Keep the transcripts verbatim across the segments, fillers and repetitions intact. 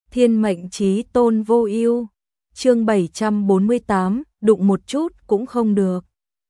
Thiên mệnh chí tôn vô ưu. Chương bảy trăm bốn mươi tám, đụng một chút cũng không được.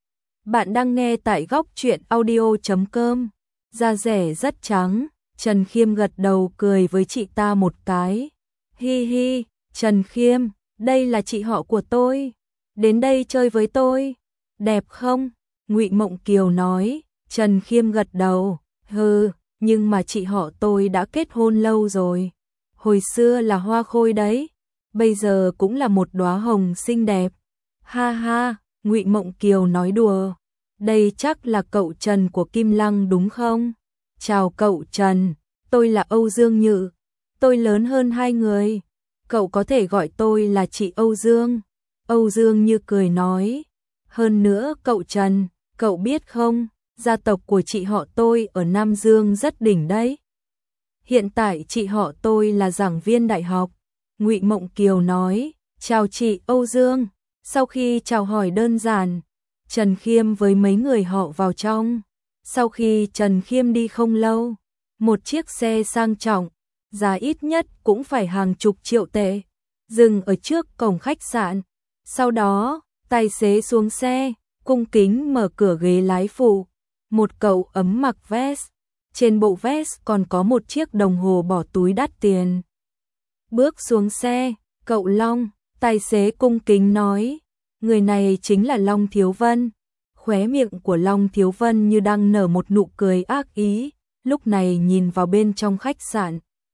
Bạn đang nghe tại góc truyện audio chấm com. Da rẻ rất trắng, Trần Khiêm gật đầu cười với chị ta một cái. Hi hi, Trần Khiêm, đây là chị họ của tôi, đến đây chơi với tôi, đẹp không? Ngụy Mộng Kiều nói. Trần Khiêm gật đầu, hừ, nhưng mà chị họ tôi đã kết hôn lâu rồi. Hồi xưa là hoa khôi đấy, bây giờ cũng là một đóa hồng xinh đẹp. Ha ha, Ngụy Mộng Kiều nói đùa. Đây chắc là cậu Trần của Kim Lăng đúng không? Chào cậu Trần, tôi là Âu Dương Nhự. Tôi lớn hơn hai người. Cậu có thể gọi tôi là chị Âu Dương. Âu Dương Như cười nói. Hơn nữa cậu Trần, cậu biết không, gia tộc của chị họ tôi ở Nam Dương rất đỉnh đấy. Hiện tại chị họ tôi là giảng viên đại học. Ngụy Mộng Kiều nói. Chào chị Âu Dương. Sau khi chào hỏi đơn giản, Trần Khiêm với mấy người họ vào trong. Sau khi Trần Khiêm đi không lâu, một chiếc xe sang trọng, giá ít nhất cũng phải hàng chục triệu tệ, dừng ở trước cổng khách sạn. Sau đó, tài xế xuống xe, cung kính mở cửa ghế lái phụ. Một cậu ấm mặc vest, trên bộ vest còn có một chiếc đồng hồ bỏ túi đắt tiền. Bước xuống xe, cậu Long, tài xế cung kính nói, người này chính là Long Thiếu Vân. Khóe miệng của Long Thiếu Vân như đang nở một nụ cười ác ý, lúc này nhìn vào bên trong khách sạn.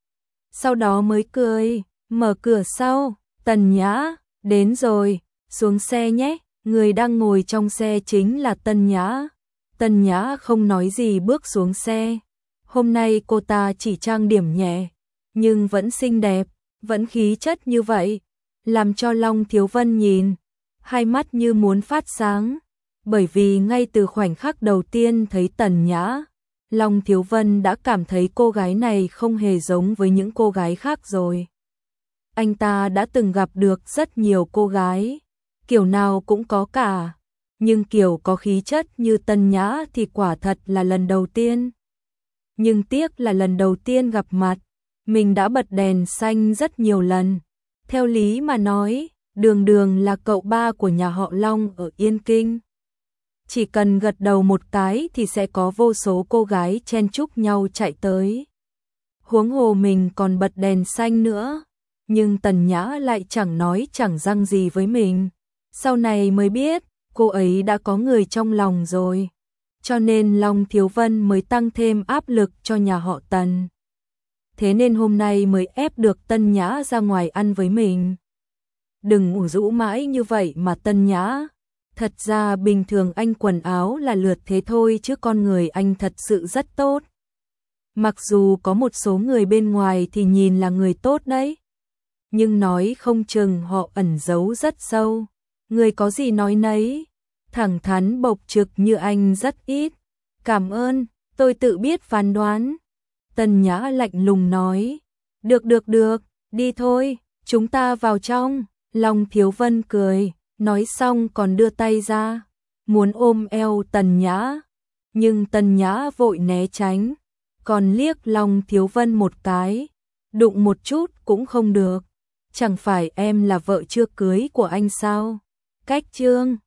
Sau đó mới cười, mở cửa sau, Tần Nhã, đến rồi, xuống xe nhé. Người đang ngồi trong xe chính là Tần Nhã. Tần Nhã không nói gì bước xuống xe. Hôm nay cô ta chỉ trang điểm nhẹ, nhưng vẫn xinh đẹp, vẫn khí chất như vậy, làm cho Long Thiếu Vân nhìn, hai mắt như muốn phát sáng. Bởi vì ngay từ khoảnh khắc đầu tiên thấy Tần Nhã, Long Thiếu Vân đã cảm thấy cô gái này không hề giống với những cô gái khác rồi. Anh ta đã từng gặp được rất nhiều cô gái, kiểu nào cũng có cả, nhưng kiểu có khí chất như Tần Nhã thì quả thật là lần đầu tiên. Nhưng tiếc là lần đầu tiên gặp mặt, mình đã bật đèn xanh rất nhiều lần. Theo lý mà nói, Đường Đường là cậu ba của nhà họ Long ở Yên Kinh. Chỉ cần gật đầu một cái thì sẽ có vô số cô gái chen chúc nhau chạy tới. Huống hồ mình còn bật đèn xanh nữa, nhưng Tần Nhã lại chẳng nói chẳng rằng gì với mình. Sau này mới biết, cô ấy đã có người trong lòng rồi. Cho nên Long Thiếu Vân mới tăng thêm áp lực cho nhà họ Tần. Thế nên hôm nay mới ép được Tần Nhã ra ngoài ăn với mình. Đừng ủ rũ mãi như vậy mà Tần Nhã. Thật ra bình thường anh quần áo là lượt thế thôi chứ con người anh thật sự rất tốt. Mặc dù có một số người bên ngoài thì nhìn là người tốt đấy, nhưng nói không chừng họ ẩn giấu rất sâu. Người có gì nói nấy, thẳng thắn bộc trực như anh rất ít. Cảm ơn, tôi tự biết phán đoán. Tần Nhã lạnh lùng nói. Được được được, đi thôi, chúng ta vào trong. Long Thiếu Vân cười, nói xong còn đưa tay ra, muốn ôm eo Tần Nhã. Nhưng Tần Nhã vội né tránh, còn liếc Long Thiếu Vân một cái. Đụng một chút cũng không được, chẳng phải em là vợ chưa cưới của anh sao? Cách chương